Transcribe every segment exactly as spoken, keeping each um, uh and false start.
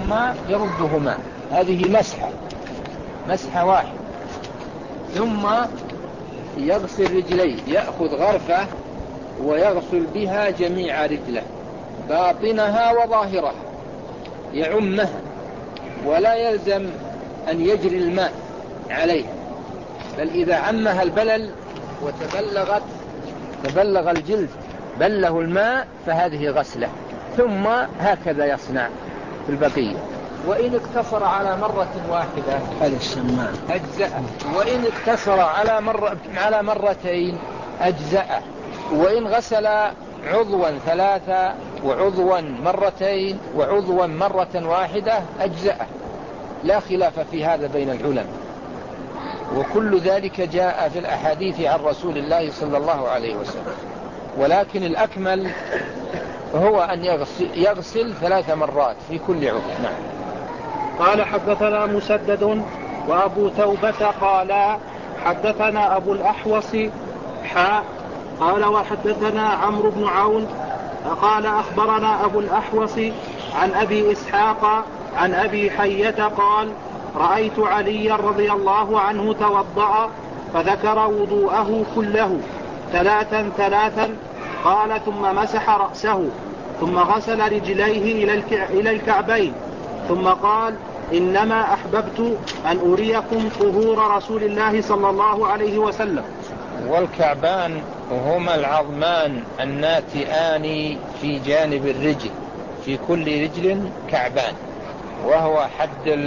ثم يردهما. هذه مسحة مسحة واحدة. ثم يغسل رجليه، يأخذ غرفة ويغسل بها جميع رجله، باطنها وظاهرها، يعمها، ولا يلزم أن يجري الماء عليها، بل إذا عمها البلل وتبلغت تبلغ الجلد بله الماء فهذه غسلة. ثم هكذا يصنع في البقية. وإن اقتصر على مرة واحدة هذا السماء أجزأه، وإن اقتصر على مرة على مرتين أجزأه، وإن غسل عضوا ثلاثة وعضوا مرتين وعضوا مرة واحدة أجزأه، لا خلاف في هذا بين العلماء. وكل ذلك جاء في الأحاديث عن رسول الله صلى الله عليه وسلم. ولكن الأكمل هو أن يغسل, يغسل ثلاث مرات في كل عضو. نعم. قال حدثنا مسدد وأبو توبة قال حدثنا أبو الأحوص حاء قال وحدثنا عمرو بن عون قال أخبرنا أبو الأحوص عن أبي إسحاق عن أبي حية قال رأيت علي رضي الله عنه توضأ فذكر وضوءه كله ثلاثا ثلاثا. قال ثم مسح رأسه ثم غسل رجليه إلى الكعبين ثم قال إنما أحببت أن أريكم طهور رسول الله صلى الله عليه وسلم. والكعبان هما العظمان الناتئان في جانب الرجل، في كل رجل كعبان، وهو حد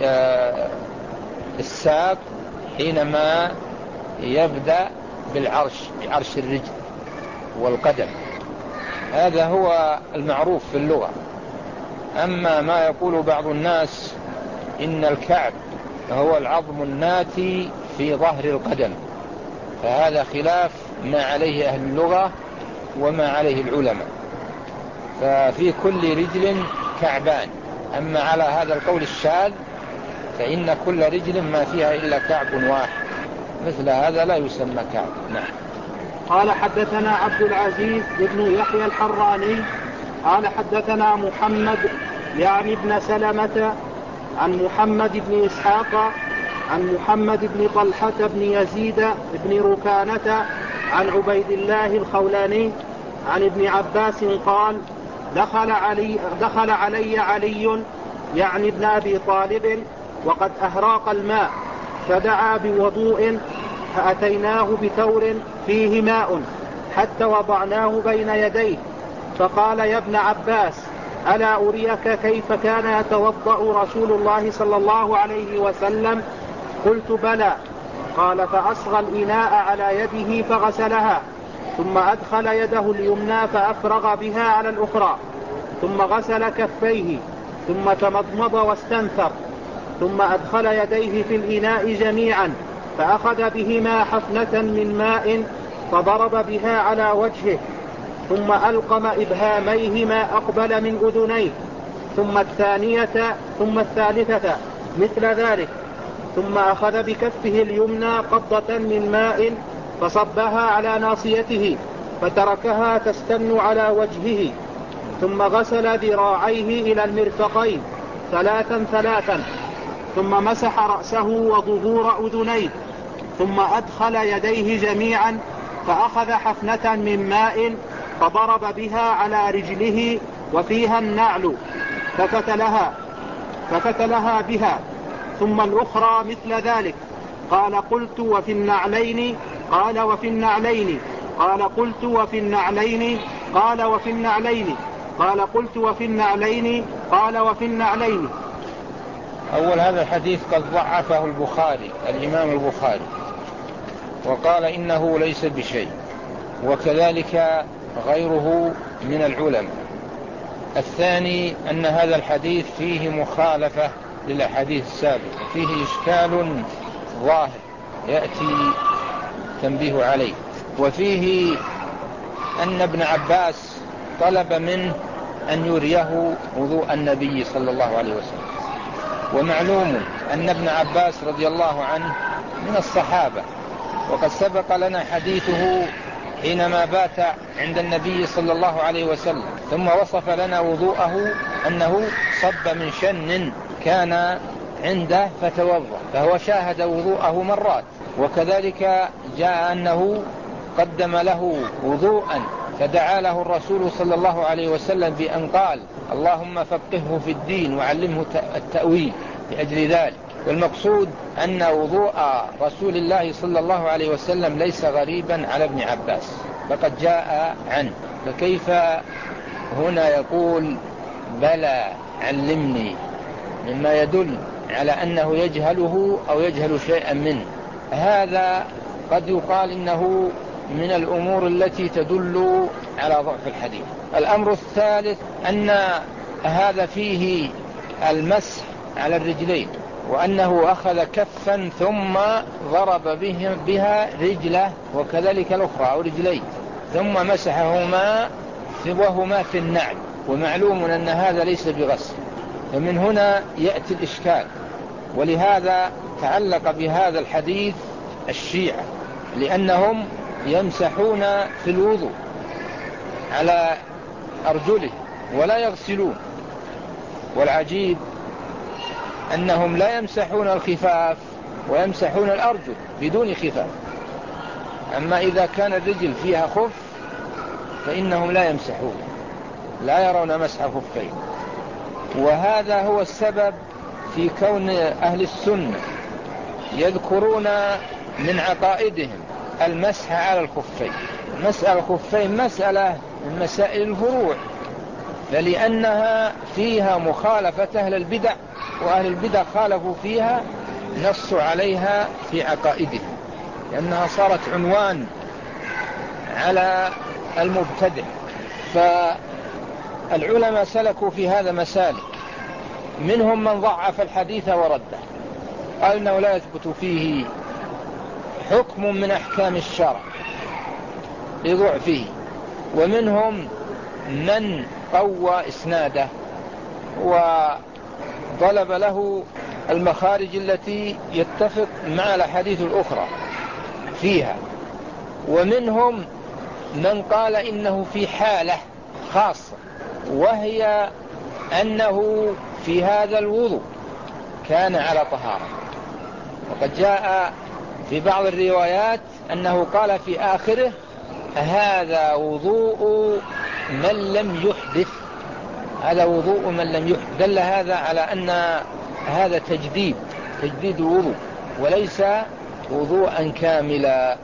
الساق حينما يبدأ بالعرش، بعرش الرجل والقدم. هذا هو المعروف في اللغة. أما ما يقول بعض الناس إن الكعب هو العظم الناتي في ظهر القدم، فهذا خلاف ما عليه أهل اللغة وما عليه العلماء. ففي كل رجل كعبان. أما على هذا القول الشاذ فإن كل رجل ما فيها إلا كعب واحد، مثل هذا لا يسمى كعب. نعم. قال حدثنا عبد العزيز بن يحيى الحراني قال حدثنا محمد يعني ابن سلمة عن محمد بن إسحاق عن محمد بن طلحة بن يزيد بن ركانة عن عبيد الله الخولاني عن ابن عباس قال دخل علي, دخل علي علي يعني ابن أبي طالب وقد أهراق الماء فدعا بوضوء فأتيناه بثور فيه ماء حتى وضعناه بين يديه فقال يا ابن عباس ألا أريك كيف كان يتوضأ رسول الله صلى الله عليه وسلم؟ قلت بلى. قال فأصغى الإناء على يده فغسلها ثم أدخل يده اليمنى فأفرغ بها على الأخرى ثم غسل كفيه ثم تمضمض واستنثر ثم أدخل يديه في الإناء جميعا فأخذ بهما حفنة من ماء فضرب بها على وجهه ثم ألقم إبهاميه ما أقبل من أذنيه ثم الثانية ثم الثالثة مثل ذلك ثم أخذ بكفه اليمنى قبضة من ماء فصبها على ناصيته فتركها تستن على وجهه ثم غسل ذراعيه إلى المرفقين ثلاثا ثلاثا ثم مسح رأسه وظهور أذنيه ثم أدخل يديه جميعا فأخذ حفنة من ماء فضرب بها على رجله وفيها النعل ففتلها, ففتلها بها ثم الأخرى مثل ذلك. قال قلت وفي النعلين؟ قال وفي النعلين. قال قلت وفي النعلين؟ قال وفي النعلين. قال قلت وفي النعلين؟ قال وفي النعلين. أول هذا الحديث قد ضعفه البخاري الإمام البخاري وقال إنه ليس بشيء، وكذلك غيره من العلماء. الثاني أن هذا الحديث فيه مخالفة للأحاديث السابقة، فيه إشكال ظاهر يأتي تنبيه عليه. وفيه أن ابن عباس طلب منه أن يريه وضوء النبي صلى الله عليه وسلم، ومعلوم أن ابن عباس رضي الله عنه من الصحابة، وقد سبق لنا حديثه حينما بات عند النبي صلى الله عليه وسلم ثم وصف لنا وضوءه أنه صب من شن كان عنده فتوضأ، فهو شاهد وضوءه مرات. وكذلك جاء أنه قدم له وضوءا فدعا له الرسول صلى الله عليه وسلم بأن قال اللهم فقهه في الدين وعلمه التأويل لأجل ذلك. والمقصود أن وضوء رسول الله صلى الله عليه وسلم ليس غريبا على ابن عباس، فقد جاء عنه. فكيف هنا يقول بلى علمني، مما يدل على أنه يجهله أو يجهل شيئا منه. هذا قد يقال إنه من الأمور التي تدل على ضعف الحديث. الأمر الثالث أن هذا فيه المسح على الرجلين، وأنه أخذ كفا ثم ضرب بها رجله وكذلك الأخرى أو رجلين ثم مسحهما وهما في النعل، ومعلوم أن هذا ليس بغسل. فمن هنا يأتي الإشكال، ولهذا تعلق بهذا الحديث الشيعة، لأنهم يمسحون في الوضوء على أرجله ولا يغسلون. والعجيب أنهم لا يمسحون الخفاف ويمسحون الأرجل بدون خفاف، أما إذا كان الرجل فيها خف فإنهم لا يمسحون، لا يرون مسح خفين. وهذا هو السبب في كون أهل السنة يذكرون من عقائدهم المسح على الخفين. مسألة الخفين مسألة من مسائل الفروع، فلأنها فيها مخالفة أهل البدع، وأهل البدع خالفوا فيها نصوا عليها في عقائدهم، لأنها صارت عنوان على المبتدع. فالعلماء سلكوا في هذا مسالك، منهم من ضعف الحديث ورده، قال إنه لا يثبت فيه حكم من أحكام الشرع لضعفه، ومنهم من قوى إسناده وطلب له المخارج التي يتفق مع الأحاديث الأخرى فيها، ومنهم من قال إنه في حالة خاصة، وهي أنه في هذا الوضوء كان على طهارة. وقد جاء في بعض الروايات أنه قال في آخره هذا وضوء من لم يحدث، هذا وضوء من لم يحدث. دل هذا على أن هذا تجديد تجديد الوضوء وليس وضوءا كاملا.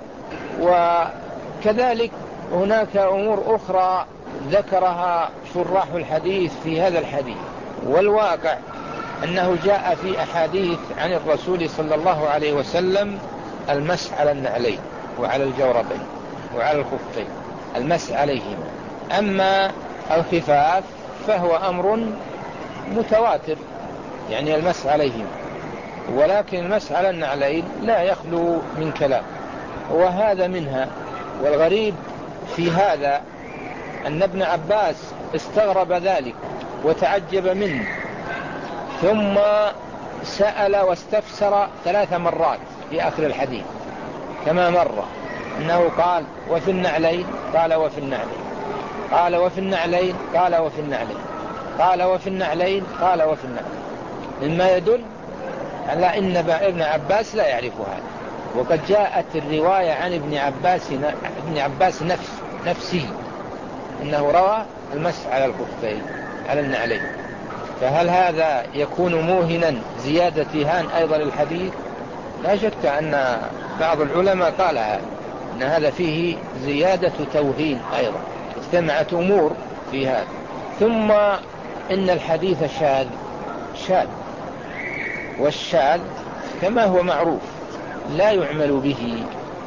وكذلك هناك أمور أخرى ذكرها شراح الحديث في هذا الحديث، والواقع أنه جاء في أحاديث عن الرسول صلى الله عليه وسلم المسح على النعلين وعلى الجوربين وعلى الخفين، المسح عليهما. أما الخفاف فهو أمر متواتر، يعني المسح عليهما، ولكن المسح على النعلين لا يخلو من كلام، وهذا منها. والغريب في هذا أن ابن عباس استغرب ذلك وتعجب منه، ثم سأل واستفسر ثلاث مرات في آخر الحديث كما مر، أنه قال وفي النعلين، قال وفي النعلين، قال وفي النعلين، قال وفي النعلين، قال وفي النعلين، قال وفي النعلين، مما يدل على أن ابن عباس لا يعرف هذا. وقد جاءت الرواية عن ابن عباس ابن عباس نفس نفسي أنه روى المسح على الخفين على النعلين. فهل هذا يكون موهنا زيادة هان أيضا للحديث؟ لا شك أن بعض العلماء قال هذا، أن هذا فيه زيادة توهين أيضا، اجتمعت أمور في هذا. ثم إن الحديث شاذ شاذ، والشاذ كما هو معروف لا يعمل به،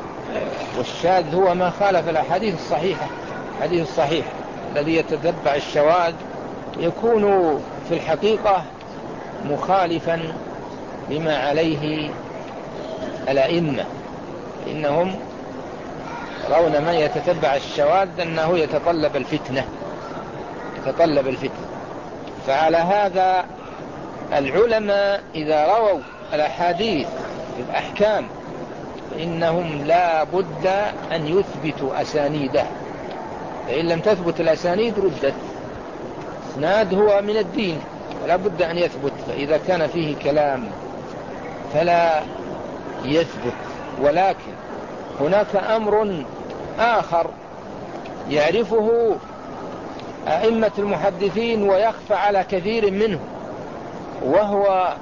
والشاذ هو ما خالف الأحاديث الصحيحة. الحديث الصحيح الذي يتتبع الشواذ يكون في الحقيقة مخالفا لما عليه الأئمة، إنهم رون من يتتبع الشواذ أنه يتطلب الفتنة يتطلب الفتنة. فعلى هذا العلماء إذا رووا الأحاديث في الأحكام فإنهم لا بد أن يثبتوا أسانيده، فإن لم تثبت الأسانيد ردت. إسناد هو من الدين، لا بد أن يثبت. فإذا كان فيه كلام فلا يثبت. ولكن هناك أمر آخر يعرفه أئمة المحدثين ويخفى على كثير منهم، وهو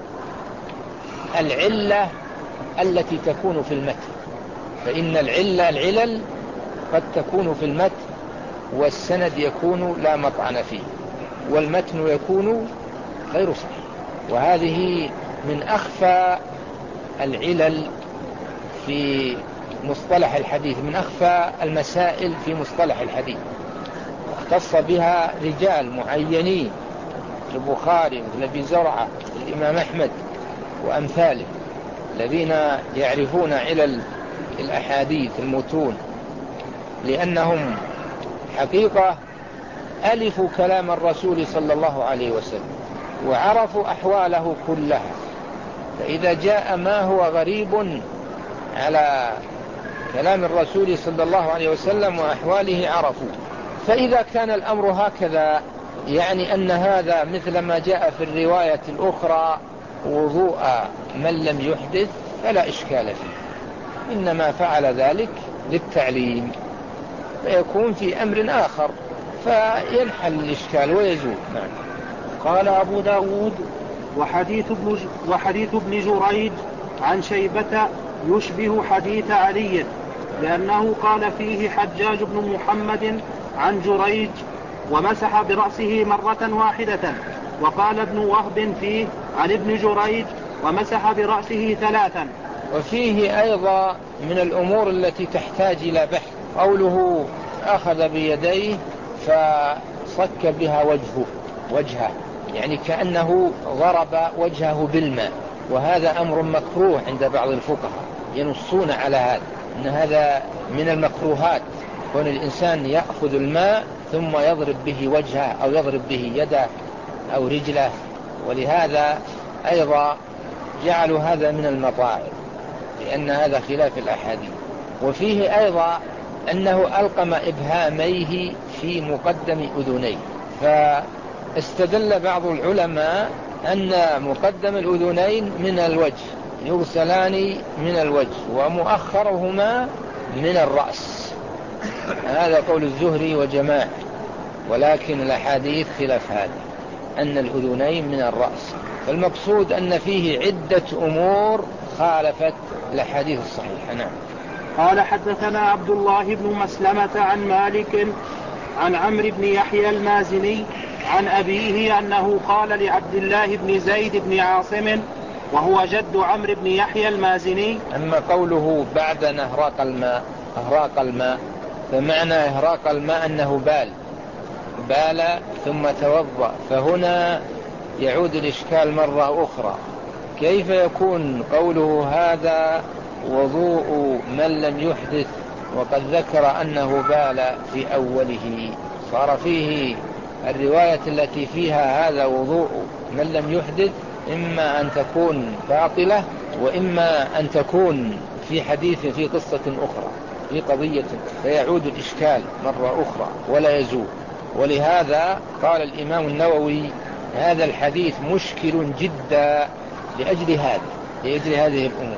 العلة التي تكون في المتن. فإن العلة العلل قد تكون في المتن، والسند يكون لا مطعن فيه، والمتن يكون غير صحيح. وهذه من أخفى العلل في مصطلح الحديث، من أخفى المسائل في مصطلح الحديث، واختص بها رجال معينين، البخاري مثل أبي زرعة، الإمام أحمد وأمثاله، الذين يعرفون علل الأحاديث المتون، لأنهم حقيقة ألفوا كلام الرسول صلى الله عليه وسلم وعرفوا أحواله كلها. فإذا جاء ما هو غريب على كلام الرسول صلى الله عليه وسلم وأحواله عرفوا. فإذا كان الأمر هكذا، يعني أن هذا مثل ما جاء في الرواية الأخرى وضوء من لم يحدث، فلا إشكال فيه، إنما فعل ذلك للتعليم، فيكون في أمر آخر فينحل الإشكال ويزول. نعم. قال أبو داود: وحديث ابن, وحديث ابن جريج عن شيبة يشبه حديث علي، لأنه قال فيه حجاج بن محمد عن جريج ومسح برأسه مرة واحدة، وقال ابن وهب فيه عن ابن جريج ومسح برأسه ثلاثا. وفيه أيضا من الأمور التي تحتاج إلى بحث قوله أخذ بيديه فصك بها وجهه وجهه يعني كأنه ضرب وجهه بالماء، وهذا أمر مكروه عند بعض الفقهاء، ينصون على هذا، أن هذا من المكروهات، كون الإنسان يأخذ الماء ثم يضرب به وجهه أو يضرب به يده أو رجله. ولهذا أيضا جعلوا هذا من المطاعم، لأن هذا خلاف الأحاديث. وفيه أيضا أنه ألقم إبهاميه في مقدم أذنيه، فاستدل بعض العلماء أن مقدم الأذنين من الوجه يغسلان من الوجه ومؤخرهما من الرأس، هذا قول الزهري وجماعة. ولكن الأحاديث خلاف هذا، أن الأذنين من الرأس. فالمقصود أن فيه عدة أمور خالفت الأحاديث الصحيحة. نعم. قال حدثنا عبد الله بن مسلمة عن مالك عن عمرو بن يحيى المازني عن أبيه أنه قال لعبد الله بن زيد بن عاصم وهو جد عمرو بن يحيى المازني. أما قوله بعد أن أهراق الماء أهراق الماء فمعنى إهراق الماء أنه بال بال ثم توضأ، فهنا يعود الإشكال مرة أخرى، كيف يكون قوله هذا وضوء من لم يحدث وقد ذكر أنه بال في أوله؟ صار فيه الرواية التي فيها هذا وضوء من لم يحدث إما أن تكون باطلة، وإما أن تكون في حديث في قصة أخرى في قضية، فيعود الإشكال مرة أخرى ولا يزول. ولهذا قال الإمام النووي هذا الحديث مشكل جدا لأجل هذا لأجل هذه الأمور،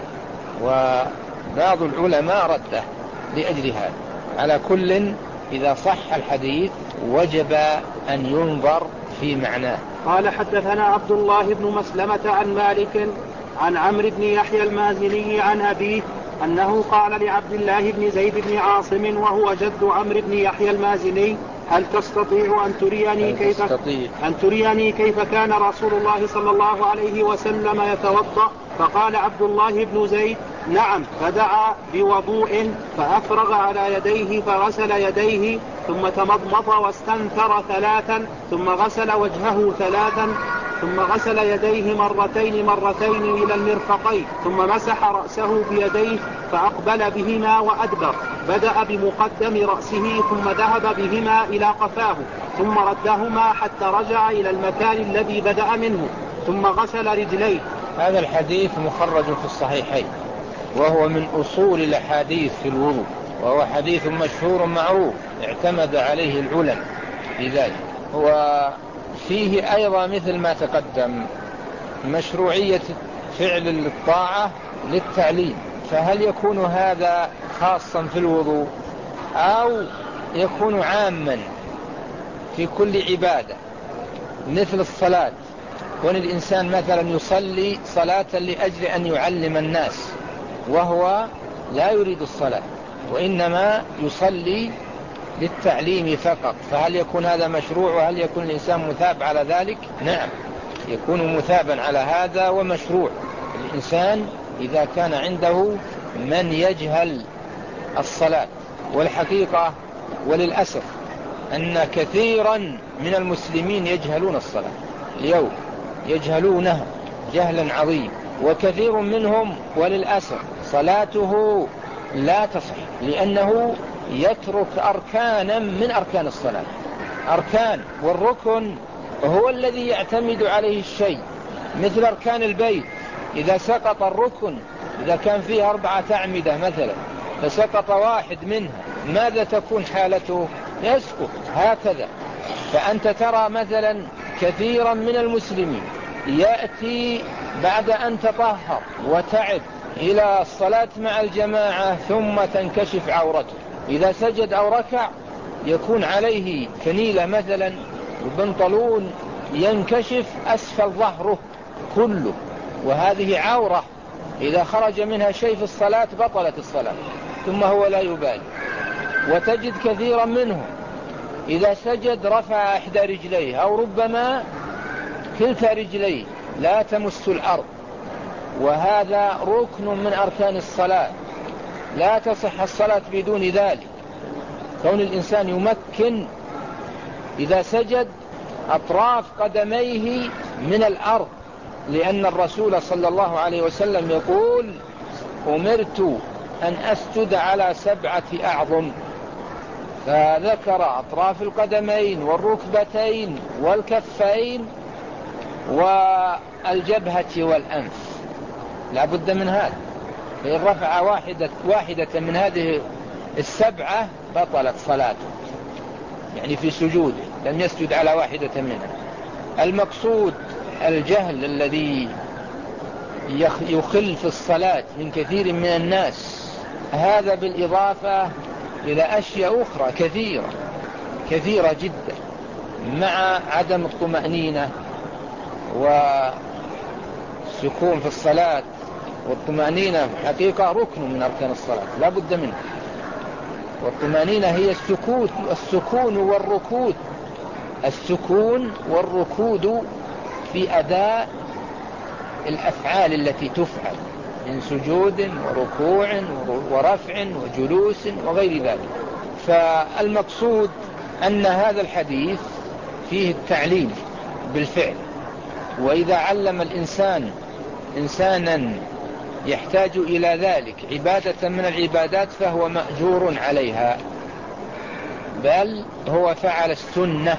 وبعض العلماء رده لأجل هذا. على كل إذا صح الحديث وجب أن ينظر في معناه. قال حدثنا عبد الله بن مسلمة عن مالك عن عمرو بن يحيى المازني عن أبيه أنه قال لعبد الله بن زيد بن عاصم وهو جد عمرو بن يحيى المازني هل تستطيع أن تريني كيف أن تريني كيف كان رسول الله صلى الله عليه وسلم يتوضأ؟ فقال عبد الله بن زيد نعم، فدعا بوضوء فأفرغ على يديه فغسل يديه ثم تمضمض واستنثر ثلاثا ثم غسل وجهه ثلاثا ثم غسل يديه مرتين مرتين إلى المرفقين ثم مسح رأسه بيديه فأقبل بهما وأدبر، بدأ بمقدم رأسه ثم ذهب بهما إلى قفاه ثم ردهما حتى رجع إلى المكان الذي بدأ منه ثم غسل رجليه. هذا الحديث مخرج في الصحيحين، وهو من أصول الأحاديث في الوضوء، وهو حديث مشهور معروف اعتمد عليه العلماء في ذلك. هو فيه أيضا مثل ما تقدم مشروعية فعل الطاعة للتعليم، فهل يكون هذا خاصا في الوضوء أو يكون عاما في كل عبادة؟ مثل الصلاة، كون الإنسان مثلا يصلي صلاة لأجل أن يعلم الناس وهو لا يريد الصلاة وإنما يصلي للتعليم فقط، فهل يكون هذا مشروع وهل يكون الإنسان مثاب على ذلك؟ نعم، يكون مثابا على هذا ومشروع الإنسان إذا كان عنده من يجهل الصلاة. والحقيقة وللأسف أن كثيرا من المسلمين يجهلون الصلاة اليوم، يجهلونها جهلا عظيم، وكثير منهم وللأسف صلاته لا تصح لأنه يترك أركانا من أركان الصلاة. أركان، والركن هو الذي يعتمد عليه الشيء، مثل أركان البيت إذا سقط الركن، إذا كان فيه أربعة أعمدة مثلا فسقط واحد منها ماذا تكون حالته؟ يسقط. هكذا فأنت ترى مثلا كثيرا من المسلمين يأتي بعد أن تطهر وتعب إلى الصلاة مع الجماعة ثم تنكشف عورته، إذا سجد أو ركع يكون عليه فنيلة مثلا، البنطلون ينكشف أسفل ظهره كله، وهذه عورة إذا خرج منها شيء في الصلاة بطلت الصلاة، ثم هو لا يبالي. وتجد كثيرا منهم إذا سجد رفع إحدى رجليه أو ربما كلتا رجليه لا تمس الأرض، وهذا ركن من أركان الصلاة، لا تصح الصلاة بدون ذلك. كون الإنسان يمكن إذا سجد أطراف قدميه من الأرض، لأن الرسول صلى الله عليه وسلم يقول أمرت أن أسجد على سبعة أعظم، فذكر أطراف القدمين والركبتين والكفين والجبهة والأنف، لا بد من هذا. فإن رفع واحدة, واحدة من هذه السبعة بطلت صلاته، يعني في سجوده لم يسجد على واحدة منها. المقصود الجهل الذي يخل في الصلاة من كثير من الناس، هذا بالإضافة إلى أشياء أخرى كثيرة كثيرة جدا، مع عدم الطمأنينة والسكون في الصلاة. والطمأنينة حقيقة ركن من أركان الصلاة لا بد منه، والطمأنينة هي السكوت السكون والركود السكون والركود في أداء الأفعال التي تفعل من سجود وركوع ورفع وجلوس وغير ذلك. فالمقصود أن هذا الحديث فيه التعليم بالفعل، وإذا علم الإنسان إنسانا يحتاج إلى ذلك عبادة من العبادات فهو مأجور عليها، بل هو فعل السنة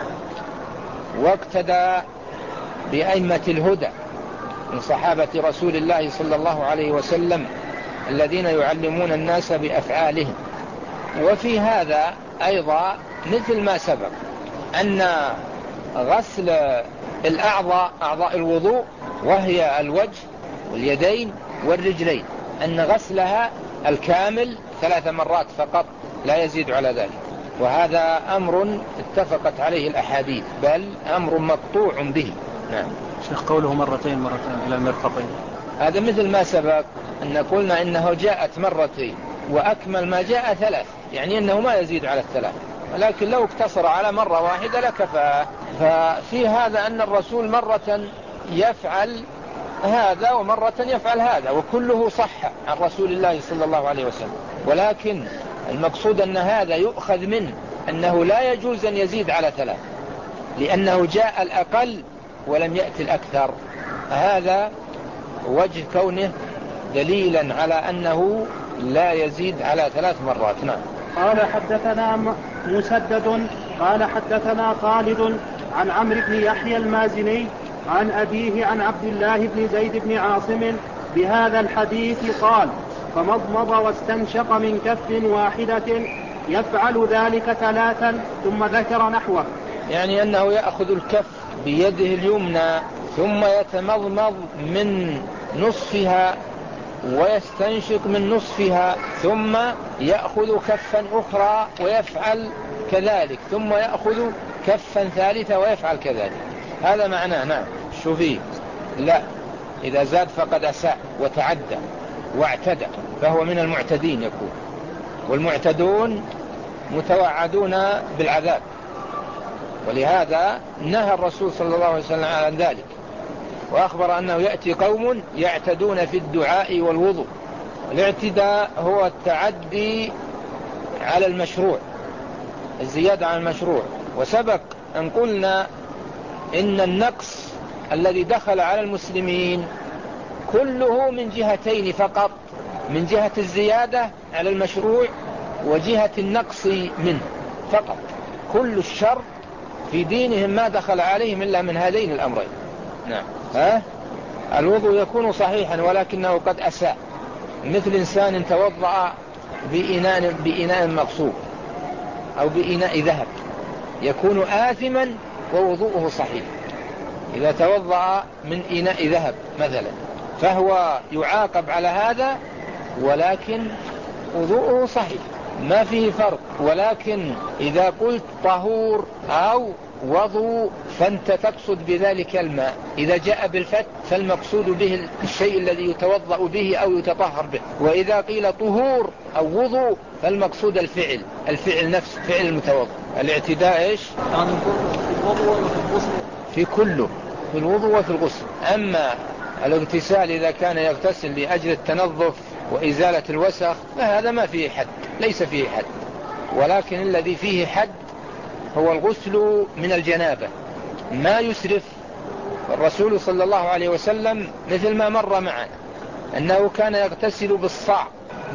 واقتدى بأئمة الهدى من صحابة رسول الله صلى الله عليه وسلم الذين يعلمون الناس بأفعالهم. وفي هذا أيضا مثل ما سبق أن غسل الأعضاء أعضاء الوضوء وهي الوجه واليدين والرجلين أن غسلها الكامل ثلاث مرات فقط لا يزيد على ذلك، وهذا أمر اتفقت عليه الأحاديث بل أمر مقطوع به. نعم. شيخ قوله مرتين مرتين إلى المرفقين هذا مثل ما سبق أن قلنا إنه جاءت مرتين وأكمل ما جاء ثلاث، يعني أنه ما يزيد على الثلاث، ولكن لو اقتصر على مرة واحدة لكفى. ففي هذا أن الرسول مرة يفعل هذا ومرة يفعل هذا، وكله صح عن رسول الله صلى الله عليه وسلم، ولكن المقصود أن هذا يؤخذ منه أنه لا يجوز أن يزيد على ثلاث، لأنه جاء الأقل ولم يأتي الأكثر. هذا وجه كونه دليلا على أنه لا يزيد على ثلاث مرات. نعم. قال حدثنا مسدد قال حدثنا خالد عن عمرو بن يحيى المازني عن أبيه عن عبد الله بن زيد بن عاصم بهذا الحديث قال فمضمض واستنشق من كف واحدة يفعل ذلك ثلاثا ثم ذكر نحوه. يعني أنه يأخذ الكف بيده اليمنى ثم يتمضمض من نصفها ويستنشق من نصفها ثم يأخذ كفا أخرى ويفعل كذلك ثم يأخذ كفا ثالثة ويفعل كذلك. هذا معناه. نعم. شو فيه؟ لا، إذا زاد فقد أساء وتعدى واعتدى فهو من المعتدين يكون، والمعتدون متوعدون بالعذاب، ولهذا نهى الرسول صلى الله عليه وسلم عن ذلك، وأخبر أنه يأتي قوم يعتدون في الدعاء والوضوء. الاعتداء هو التعدي على المشروع، الزيادة عن المشروع. وسبق أن قلنا إن النقص الذي دخل على المسلمين كله من جهتين فقط، من جهة الزيادة على المشروع وجهة النقص منه فقط. كل الشر في دينهم ما دخل عليهم إلا من هذين الأمرين. نعم. ها؟ الوضوء يكون صحيحا ولكنه قد أساء، مثل إنسان توضأ بإناء, بإناء مغصوب أو بإناء ذهب، يكون آثما ووضوءه صحيح. إذا توضأ من إناء ذهب مثلا فهو يعاقب على هذا، ولكن وضوءه صحيح ما فيه فرق. ولكن إذا قلت طهور أو وضوء فأنت تقصد بذلك الماء، إذا جاء بالفتح فالمقصود به الشيء الذي يتوضأ به أو يتطهر به، وإذا قيل طهور أو وضوء فالمقصود الفعل، الفعل نفس فعل المتوضأ. الاعتداء إيش؟ يعني في الوضوء وفي الغسل، في كله، في الوضوء وفي الغسل. أما الاغتسال إذا كان يغتسل لأجل التنظف وإزالة الوسخ فهذا ما فيه حد، ليس فيه حد. ولكن الذي فيه حد هو الغسل من الجنابة، ما يسرف. الرسول صلى الله عليه وسلم مثل ما مر معنا أنه كان يغتسل بالصاع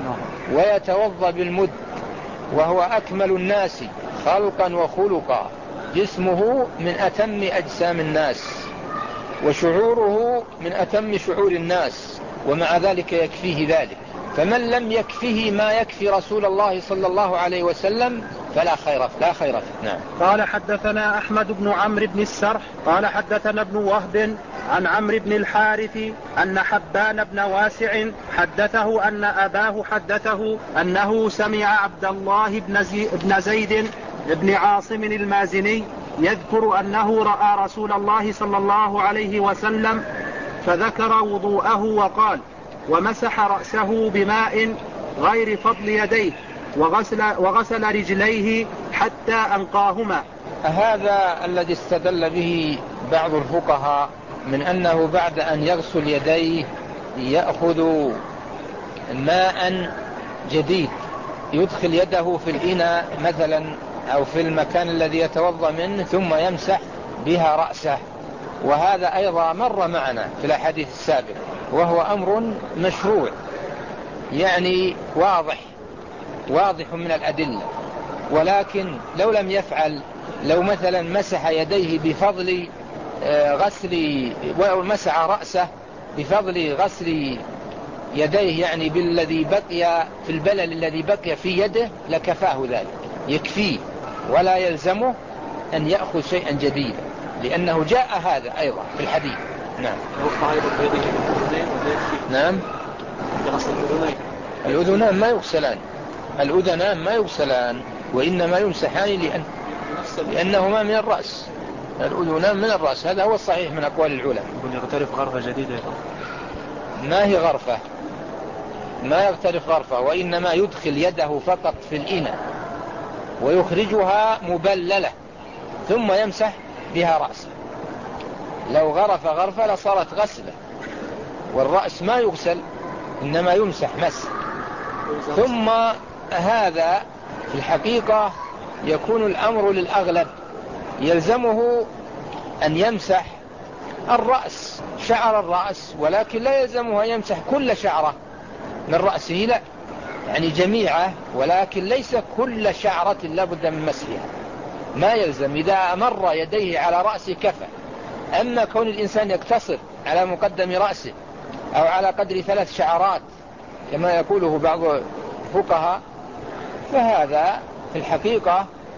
ويتوضأ بالمد، وهو أكمل الناس خلقا وخلقا، جسمه من أتم أجسام الناس وشعوره من أتم شعور الناس، ومع ذلك يكفيه ذلك. فمن لم يكفيه ما يكفي رسول الله صلى الله عليه وسلم فلا خير لا خير فيه. نعم. قال حدثنا أحمد بن عمرو بن السرح قال حدثنا ابن وهب عن عمرو بن الحارث أن حبان بن واسع حدثه أن أباه حدثه أنه سمع عبد الله بن, زي بن زيد بن عاصم المازني يذكر أنه رأى رسول الله صلى الله عليه وسلم فذكر وضوءه وقال: ومسح رأسه بماء غير فضل يديه وغسل, وغسل رجليه حتى أنقاهما. هذا الذي استدل به بعض الفقهاء من أنه بعد أن يغسل يديه يأخذ ماء جديد يدخل يده في الإناء مثلا أو في المكان الذي يتوضأ منه ثم يمسح بها رأسه، وهذا أيضا مر معنا في الحديث السابق، وهو أمر مشروع يعني واضح واضح من الأدلة. ولكن لو لم يفعل، لو مثلا مسح يديه بفضل غسل ومسح رأسه بفضل غسل يديه يعني بالذي بقي في البلل الذي بقي في يده لكفاه ذلك، يكفيه ولا يلزمه أن يأخذ شيئا جديدا، لأنه جاء هذا أيضا في الحديث. نعم. نعم. الأذنان ما يغسلان، الأذنان ما يغسلان وإنما يمسحان لأن لأنهما من الرأس، الأذنان من الرأس، هذا هو الصحيح من أقوال العلماء. يغترف غرفة جديدة؟ ما هي غرفة، ما يغترف غرفة، وإنما يدخل يده فقط في الإناء ويخرجها مبللة ثم يمسح بها رأسه. لو غرف غرفة لصارت غسلة، والرأس ما يغسل إنما يمسح مسح. ثم هذا في الحقيقة يكون الأمر للأغلب، يلزمه أن يمسح الرأس، شعر الرأس، ولكن لا يلزمه أن يمسح كل شعرة من رأسه، لا، يعني جميعه، ولكن ليس كل شعرة لابد من مسحها، ما يلزم. إذا أمر يديه على رأسه كفى. أما كون الإنسان يقتصر على مقدم رأسه أو على قدر ثلاث شعرات كما يقوله بعض الفقهاء فهذا في الحقيقة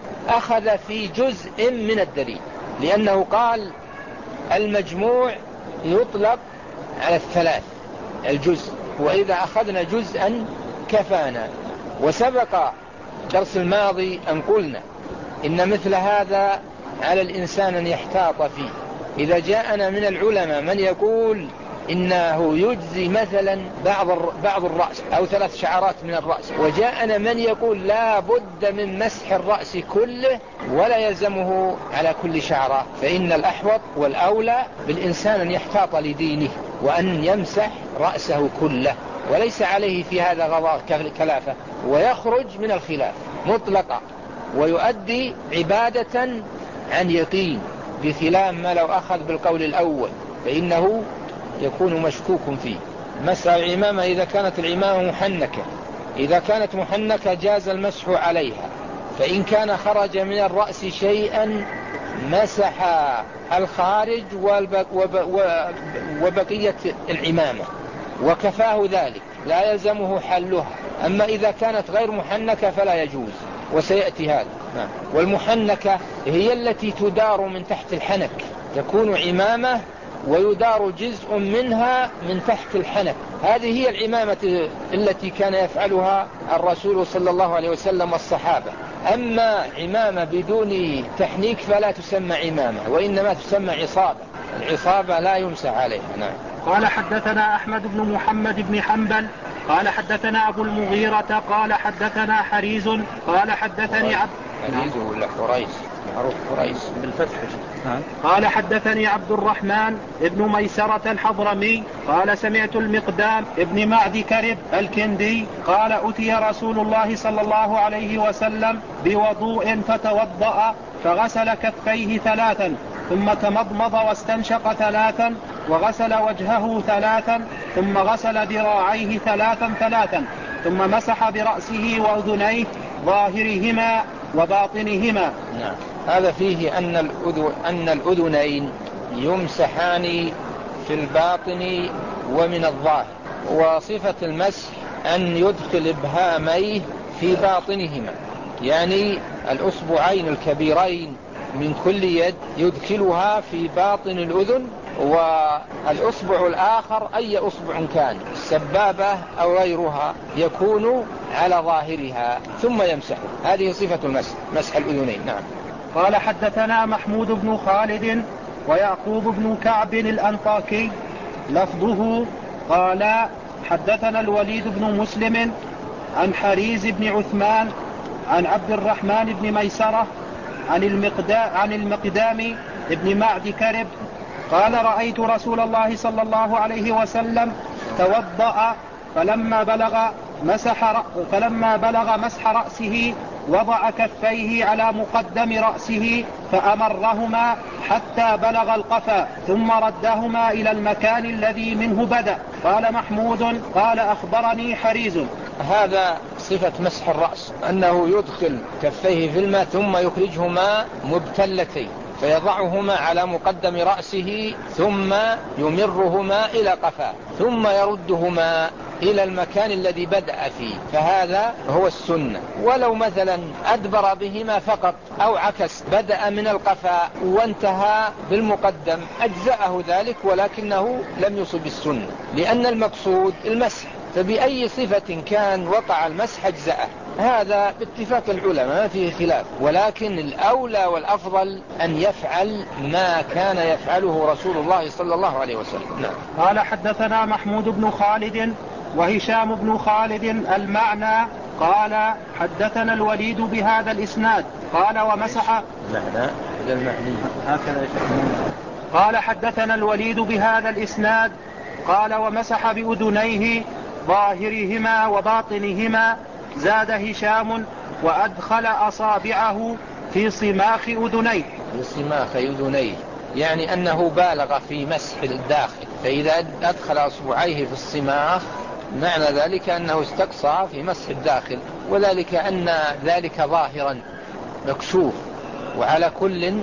أخذ في جزء من الدليل، لأنه قال المجموع يطلق على الثلاث الجزء، وإذا أخذنا جزءا كفانا. وسبق درس الماضي أن قلنا إن مثل هذا على الإنسان أن يحتاط فيه. إذا جاءنا من العلماء من يقول إنه يجزي مثلا بعض بعض الرأس أو ثلاث شعرات من الرأس، وجاءنا من يقول لا بد من مسح الرأس كله ولا يلزمه على كل شعرة، فإن الأحوط والأولى بالإنسان أن يحتاط لدينه وأن يمسح رأسه كله، وليس عليه في هذا غضاء كلافة، ويخرج من الخلاف مطلقا ويؤدي عبادة عن يقين، بخلاف ما لو أخذ بالقول الأول فإنه يكون مشكوك فيه. مسح العمامة إذا كانت العمامة محنكة، إذا كانت محنكة جاز المسح عليها، فإن كان خرج من الرأس شيئا مسح الخارج وبقية العمامة وكفاه ذلك، لا يلزمه حلها. أما إذا كانت غير محنكة فلا يجوز، وسيأتي هذا. والمحنكة هي التي تدار من تحت الحنك، تكون عمامة ويدار جزء منها من تحت الحنك، هذه هي العمامة التي كان يفعلها الرسول صلى الله عليه وسلم والصحابة. أما عمامة بدون تحنيك فلا تسمى عمامة، وإنما تسمى عصابة، العصابة لا يمسح عليها. نعم. قال حدثنا أحمد بن محمد بن حنبل قال حدثنا أبو المغيرة قال حدثنا حريز قال حدثني عبد حريز ولا حريز؟ معروف حريز بالفتح. قال حدثني عبد الرحمن ابن ميسرة الحضرمي قال سمعت المقدام ابن معد كرب الكندي قال أتي رسول الله صلى الله عليه وسلم بوضوء فتوضأ فغسل كفيه ثلاثا ثم تمضمض واستنشق ثلاثا وغسل وجهه ثلاثا ثم غسل ذراعيه ثلاثا ثلاثا ثم مسح برأسه وأذنيه ظاهرهما وباطنهما. نعم. هذا فيه أن الأذن أن الأذنين يمسحان في الباطن ومن الظاهر، وصفة المسح أن يدخل إبهاميه في باطنهما، يعني الأصبعين الكبيرين من كل يد يدخلها في باطن الأذن، والأصبع الآخر أي أصبع كان السبابة أو غيرها يكون على ظاهرها ثم يمسح. هذه صفة المسح، مسح الأذنين. نعم. قال حدثنا محمود بن خالد ويعقوب بن كعب الأنطاكي لفظه قال حدثنا الوليد بن مسلم عن حريز بن عثمان عن عبد الرحمن بن ميسرة عن المقدام, عن المقدام ابن معد كرب قال رأيت رسول الله صلى الله عليه وسلم توضأ فلما بلغ مسح فلما بلغ مسح رأسه وضع كفيه على مقدم رأسه فأمرهما حتى بلغ القفا ثم ردهما إلى المكان الذي منه بدأ. قال محمود قال أخبرني حريز. هذا صفة مسح الرأس، أنه يدخل كفيه في الماء ثم يخرجهما مبتلتين فيضعهما على مقدم رأسه ثم يمرهما إلى قفاه ثم يردهما إلى المكان الذي بدأ فيه، فهذا هو السنة. ولو مثلا أدبر بهما فقط أو عكس بدأ من القفاء وانتهى بالمقدم أجزأه ذلك، ولكنه لم يصب السنة، لأن المقصود المسح، فبأي صفة كان وقع المسح أجزأه. هذا باتفاق العلماء ما فيه خلاف، ولكن الأولى والأفضل أن يفعل ما كان يفعله رسول الله صلى الله عليه وسلم. نعم. قال حدثنا محمود بن خالد وهشام بن خالد المعنى قال حدثنا الوليد بهذا الإسناد قال ومسح معنى المعني هكذا. قال حدثنا الوليد بهذا الإسناد قال ومسح بأذنيه ظاهرهما وباطنهما. زاد هشام وأدخل أصابعه في صماخ أذنيه. في صماخ أذنيه يعني أنه بالغ في مسح الداخل، فإذا أدخل أصبعيه في الصماخ معنى ذلك أنه استقصى في مسح الداخل، وذلك أن ذلك ظاهرا مكشوف. وعلى كل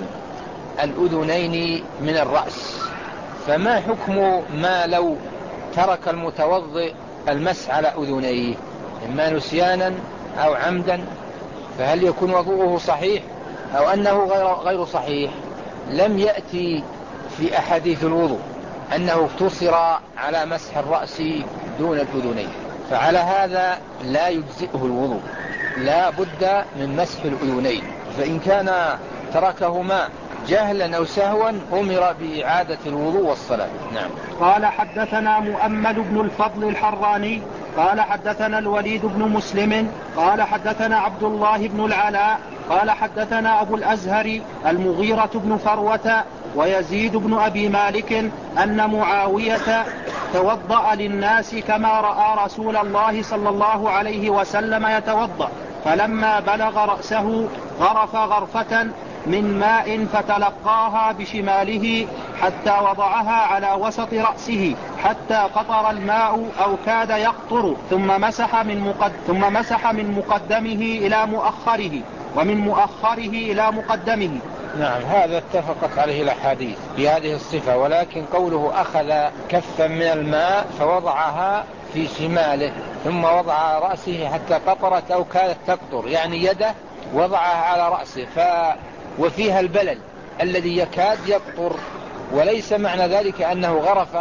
الأذنين من الرأس، فما حكم ما لو ترك المتوضئ المسح على أذنيه إما نسيانا أو عمدا، فهل يكون وضوءه صحيح أو أنه غير, غير صحيح لم يأتي في أحاديث الوضوء أنه اقتصر على مسح الرأس دون الأذنين، فعلى هذا لا يجزئه الوضوء، لا بد من مسح الأذنين، فإن كان تركهما جهلا أو سهوا أمر بإعادة الوضوء والصلاة. نعم. قال حدثنا مؤمل بن الفضل الحراني قال حدثنا الوليد بن مسلم قال حدثنا عبد الله بن العلاء قال حدثنا أبو الأزهر المغيرة بن فروة ويزيد بن أبي مالك أن معاوية توضأ للناس كما رأى رسول الله صلى الله عليه وسلم يتوضأ، فلما بلغ رأسه غرف غرفة من ماء فتلقاها بشماله حتى وضعها على وسط رأسه حتى قطر الماء أو كاد يقطر، ثم مسح من, مقد ثم مسح من مقدمه إلى مؤخره ومن مؤخره إلى مقدمه. نعم، هذا اتفقت عليه الأحاديث بهذه الصفة، ولكن قوله أخذ كفا من الماء فوضعها في شماله ثم وضع رأسه حتى قطرت أو كادت تقطر، يعني يده وضعها على رأسه ف... وفيها البلل الذي يكاد يقطر، وليس معنى ذلك أنه غرف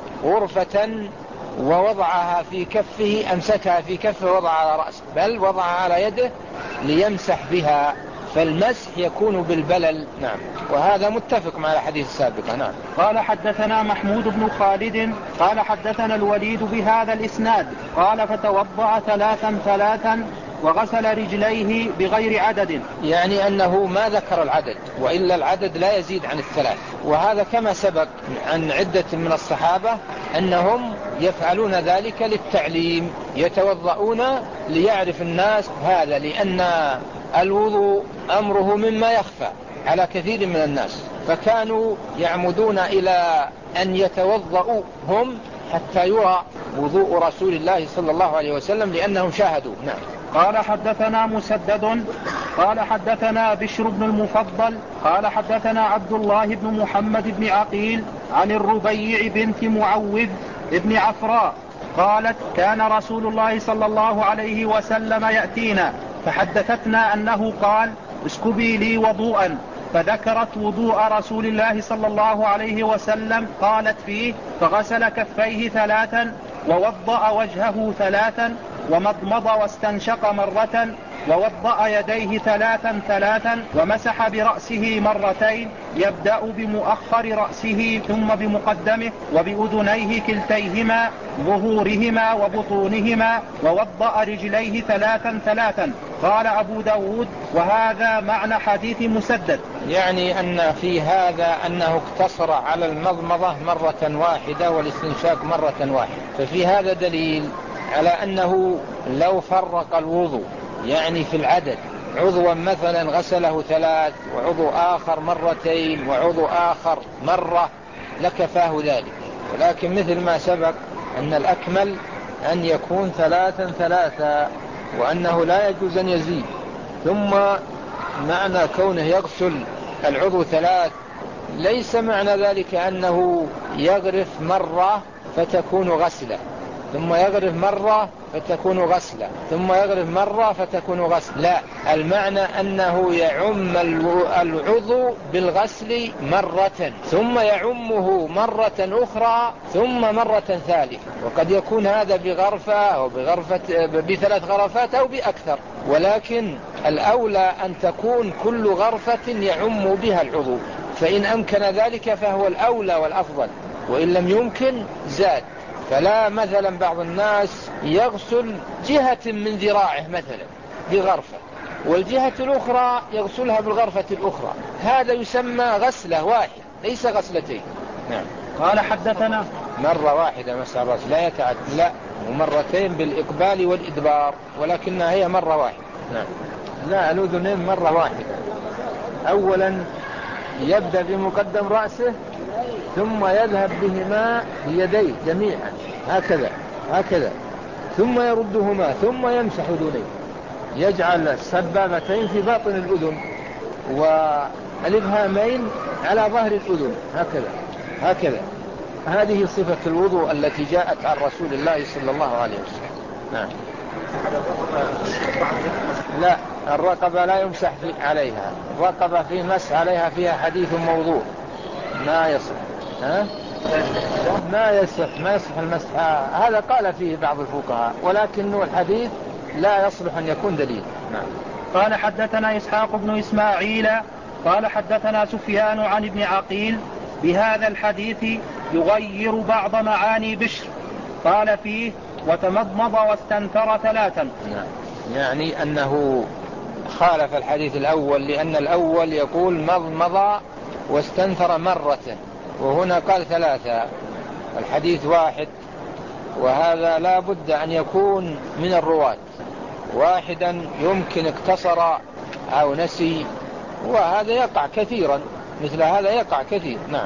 غرفة ووضعها في كفه، أمسكها في كفه ووضعها على رأسه، بل وضعها على يده ليمسح بها، فالمسح يكون بالبلل. نعم، وهذا متفق مع الحديث السابق. نعم. قال حدثنا محمود بن خالد قال حدثنا الوليد بهذا الإسناد قال فتوضأ ثلاثا ثلاثا وغسل رجليه بغير عدد، يعني أنه ما ذكر العدد، وإلا العدد لا يزيد عن الثلاث، وهذا كما سبق عن عدة من الصحابة أنهم يفعلون ذلك للتعليم، يتوضؤون ليعرف الناس هذا، لأن الوضوء أمره مما يخفى على كثير من الناس، فكانوا يعمدون إلى أن يتوضؤوا هم حتى يرى وضوء رسول الله صلى الله عليه وسلم لأنهم شاهدوا. نعم. قال حدثنا مسدد قال حدثنا بشر بن المفضل قال حدثنا عبد الله بن محمد بن عقيل عن الربيع بنت معوذ بن عفراء قالت كان رسول الله صلى الله عليه وسلم يأتينا فحدثتنا أنه قال اسكبي لي وضوءا، فذكرت وضوء رسول الله صلى الله عليه وسلم قالت فيه فغسل كفيه ثلاثا ووضأ وجهه ثلاثا ومضمض واستنشق مرة ووضأ يديه ثلاثا ثلاثا ومسح برأسه مرتين، يبدأ بمؤخر رأسه ثم بمقدمه وبأذنيه كلتيهما ظهورهما وبطونهما، ووضأ رجليه ثلاثا ثلاثا. قال أبو داود وهذا معنى حديث مسدد، يعني أن في هذا أنه اقتصر على المضمضة مرة واحدة والاستنشاق مرة واحدة، ففي هذا دليل على أنه لو فرق الوضوء يعني في العدد، عضوا مثلا غسله ثلاث وعضو آخر مرتين وعضو آخر مرة لكفاه ذلك، ولكن مثل ما سبق أن الأكمل أن يكون ثلاثا ثلاثا، وأنه لا يجوز أن يزيد. ثم معنى كونه يغسل العضو ثلاث ليس معنى ذلك أنه يغرف مرة فتكون غسلة ثم يغرف مرة فتكون غسلة ثم يغرف مرة فتكون غسلة، لا، المعنى أنه يعم العضو بالغسل مرة ثم يعمه مرة أخرى ثم مرة ثالثة، وقد يكون هذا بغرفة أو بغرفة بثلاث غرفات أو بأكثر، ولكن الأولى أن تكون كل غرفة يعم بها العضو، فإن أمكن ذلك فهو الأولى والأفضل، وإن لم يمكن زاد. فلا مثلا بعض الناس يغسل جهة من ذراعه مثلا بغرفة والجهة الأخرى يغسلها بالغرفة الأخرى، هذا يسمى غسلة واحد ليس غسلتين. نعم. قال حدثنا مرة واحدة مسح الرأس لا يتعد، لا، ومرتين بالإقبال والإدبار، ولكنها هي مرة واحدة. نعم. لا، الأذنين مرة واحدة، أولا يبدأ بمقدم رأسه ثم يذهب بهما بيديه جميعا هكذا هكذا ثم يردهما ثم يمسح أذنيه، يجعل السبابتين في باطن الأذن والإبهامين على ظهر الأذن هكذا هكذا. هذه صفة الوضوء التي جاءت عن رسول الله صلى الله عليه وسلم. نعم. لا، الرقبة لا يمسح عليها، الرقبة في مسح عليها فيها حديث موضوع ما يصح. ها؟ ما يصح ما يصح المسح، هذا قال فيه بعض الفقهاء، ولكنه الحديث لا يصلح أن يكون دليل. نعم. قال حدثنا إسحاق بن إسماعيل قال حدثنا سفيان عن ابن عقيل بهذا الحديث يغير بعض معاني بشر، قال فيه وتمضمض واستنثر ثلاثا. نعم. يعني أنه خالف الحديث الأول، لأن الأول يقول مضمض واستنثر مرة، وهنا قال ثلاثة، الحديث واحد، وهذا لا بد أن يكون من الرواة، واحدا يمكن اقتصر أو نسي، وهذا يقع كثيرا، مثل هذا يقع كثير. نعم.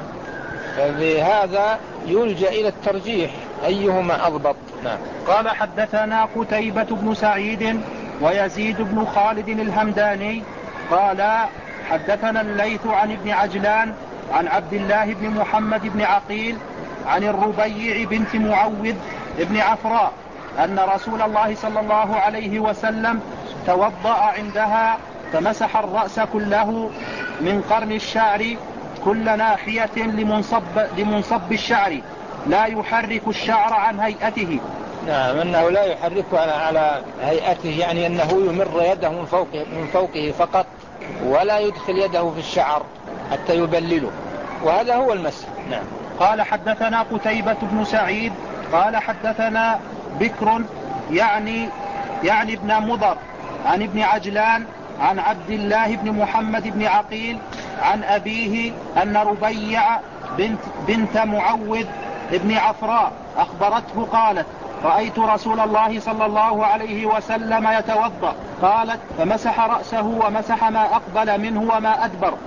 فبهذا يلجأ إلى الترجيح أيهما أضبط. نعم. قال حدثنا قتيبة بن سعيد ويزيد بن خالد الهمداني قال حدثنا الليث عن ابن عجلان عن عبد الله بن محمد بن عقيل عن الربيع بنت معوذ بن عفراء أن رسول الله صلى الله عليه وسلم توضأ عندها فمسح الرأس كله من قرن الشعر كل ناحية لمنصب, لمنصب الشعر لا يحرك الشعر عن هيئته. نعم، أنه لا يحركه على, على هيئته، يعني أنه يمر يده من فوقه, من فوقه فقط، ولا يدخل يده في الشعر حتى يبلله، وهذا هو المسح. نعم. قال حدثنا قتيبة بن سعيد قال حدثنا بكر يعني يعني ابن مضر عن ابن عجلان عن عبد الله بن محمد بن عقيل عن أبيه أن ربيع بنت, بنت معوذ بن عفراء أخبرته قالت رأيت رسول الله صلى الله عليه وسلم يتوضأ، قالت فمسح رأسه ومسح ما أقبل منه وما أدبر